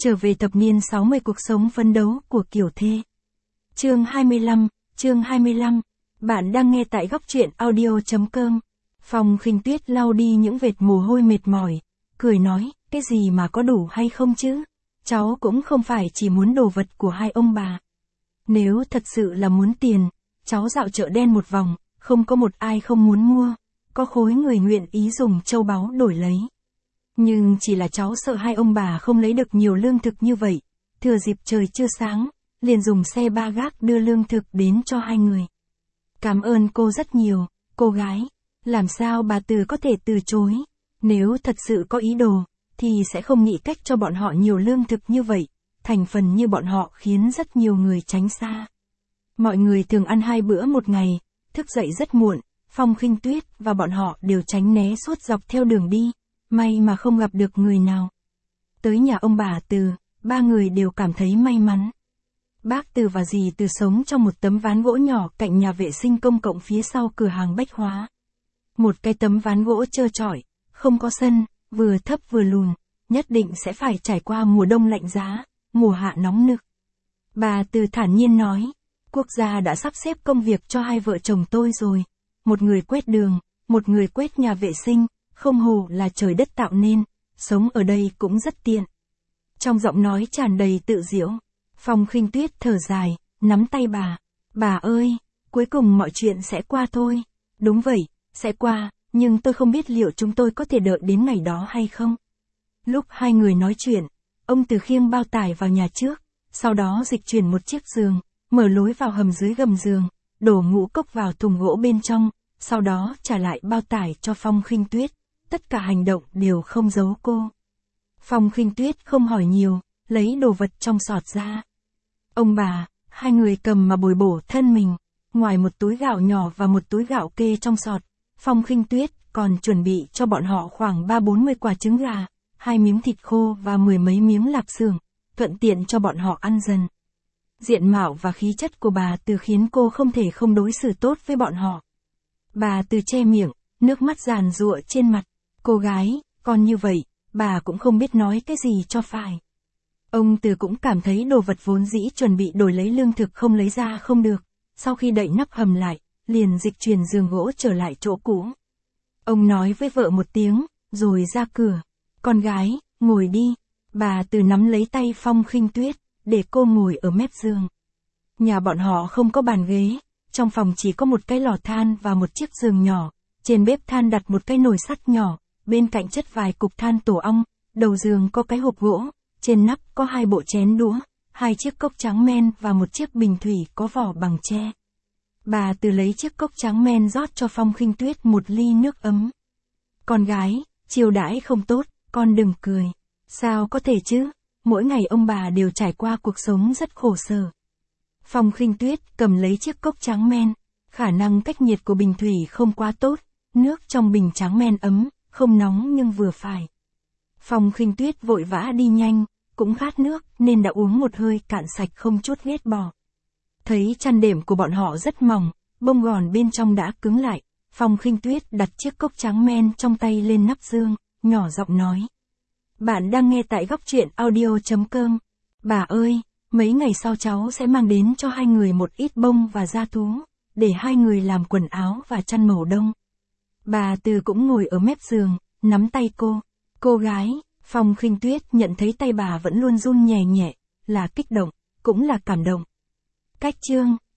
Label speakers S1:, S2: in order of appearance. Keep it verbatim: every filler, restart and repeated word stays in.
S1: Trở về thập niên sáu mươi cuộc sống phấn đấu của Kiều Thê. Chương hai mươi lăm, chương hai mươi lăm. Bạn đang nghe tại góc truyện audio.com. Phong Khinh Tuyết lau đi những vệt mồ hôi mệt mỏi, cười nói, cái gì mà có đủ hay không chứ? Cháu cũng không phải chỉ muốn đồ vật của hai ông bà. Nếu thật sự là muốn tiền, cháu dạo chợ đen một vòng, không có một ai không muốn mua, có khối người nguyện ý dùng châu báu đổi lấy. Nhưng chỉ là cháu sợ hai ông bà không lấy được nhiều lương thực như vậy, thừa dịp trời chưa sáng, liền dùng xe ba gác đưa lương thực đến cho hai người. Cảm ơn cô rất nhiều, cô gái, làm sao bà Từ có thể từ chối, nếu thật sự có ý đồ, thì sẽ không nghĩ cách cho bọn họ nhiều lương thực như vậy, thành phần như bọn họ khiến rất nhiều người tránh xa. Mọi người thường ăn hai bữa một ngày, thức dậy rất muộn, Phong Khinh Tuyết và bọn họ đều tránh né suốt dọc theo đường đi, may mà không gặp được người nào. Tới nhà ông bà Từ, ba người đều cảm thấy may mắn. Bác Từ và dì Từ sống trong một tấm ván gỗ nhỏ cạnh nhà vệ sinh công cộng phía sau cửa hàng bách hóa. Một cái tấm ván gỗ trơ trọi, không có sân, vừa thấp vừa lùn, nhất định sẽ phải trải qua mùa đông lạnh giá, mùa hạ nóng nực. Bà Từ thản nhiên nói, quốc gia đã sắp xếp công việc cho hai vợ chồng tôi rồi, một người quét đường, một người quét nhà vệ sinh, không hồ là trời đất tạo nên, sống ở đây cũng rất tiện. Trong giọng nói tràn đầy tự giễu, Phong Khinh Tuyết thở dài, nắm tay bà, bà ơi, cuối cùng mọi chuyện sẽ qua thôi. Đúng vậy, sẽ qua, nhưng tôi không biết liệu chúng tôi có thể đợi đến ngày đó hay không. Lúc hai người nói chuyện, ông Từ khiêng bao tải vào nhà trước, sau đó dịch chuyển một chiếc giường, mở lối vào hầm dưới gầm giường, đổ ngũ cốc vào thùng gỗ bên trong, sau đó trả lại bao tải cho Phong Khinh Tuyết. Tất cả hành động đều không giấu cô. Phong Khinh Tuyết không hỏi nhiều, lấy đồ vật trong sọt ra. Ông bà, hai người cầm mà bồi bổ thân mình, ngoài một túi gạo nhỏ và một túi gạo kê trong sọt, Phong Khinh Tuyết còn chuẩn bị cho bọn họ khoảng ba bốn mươi quả trứng gà, hai miếng thịt khô và mười mấy miếng lạp xưởng, thuận tiện cho bọn họ ăn dần. Diện mạo và khí chất của bà Từ khiến cô không thể không đối xử tốt với bọn họ. Bà Từ che miệng, nước mắt giàn giụa trên mặt. Cô gái, còn như vậy, bà cũng không biết nói cái gì cho phải. Ông Từ cũng cảm thấy đồ vật vốn dĩ chuẩn bị đổi lấy lương thực không lấy ra không được, sau khi đậy nắp hầm lại, liền dịch chuyển giường gỗ trở lại chỗ cũ. Ông nói với vợ một tiếng, rồi ra cửa, con gái, ngồi đi. Bà Từ nắm lấy tay Phong Khinh Tuyết, để cô ngồi ở mép giường. Nhà bọn họ không có bàn ghế, trong phòng chỉ có một cái lò than và một chiếc giường nhỏ, trên bếp than đặt một cái nồi sắt nhỏ. Bên cạnh chất vài cục than tổ ong, đầu giường có cái hộp gỗ, trên nắp có hai bộ chén đũa, hai chiếc cốc trắng men và một chiếc bình thủy có vỏ bằng tre. Bà Từ lấy chiếc cốc trắng men rót cho Phong Khinh Tuyết một ly nước ấm. Con gái, chiêu đãi không tốt, con đừng cười. Sao có thể chứ, mỗi ngày ông bà đều trải qua cuộc sống rất khổ sở. Phong Khinh Tuyết cầm lấy chiếc cốc trắng men, khả năng cách nhiệt của bình thủy không quá tốt, nước trong bình trắng men ấm, không nóng nhưng vừa phải. Phong Khinh Tuyết vội vã đi nhanh, cũng khát nước nên đã uống một hơi cạn sạch không chút ghét bỏ. Thấy chăn đệm của bọn họ rất mỏng, bông gòn bên trong đã cứng lại, Phong Khinh Tuyết đặt chiếc cốc trắng men trong tay lên nắp giường, nhỏ giọng nói. Bạn đang nghe tại góc truyện audio.com. Bà ơi, mấy ngày sau cháu sẽ mang đến cho hai người một ít bông và da thú, để hai người làm quần áo và chăn màu đông. Bà Từ cũng ngồi ở mép giường, nắm tay cô. Cô gái, Phong Khinh Tuyết nhận thấy tay bà vẫn luôn run nhẹ nhẹ, là kích động, cũng là cảm động. Cách chương,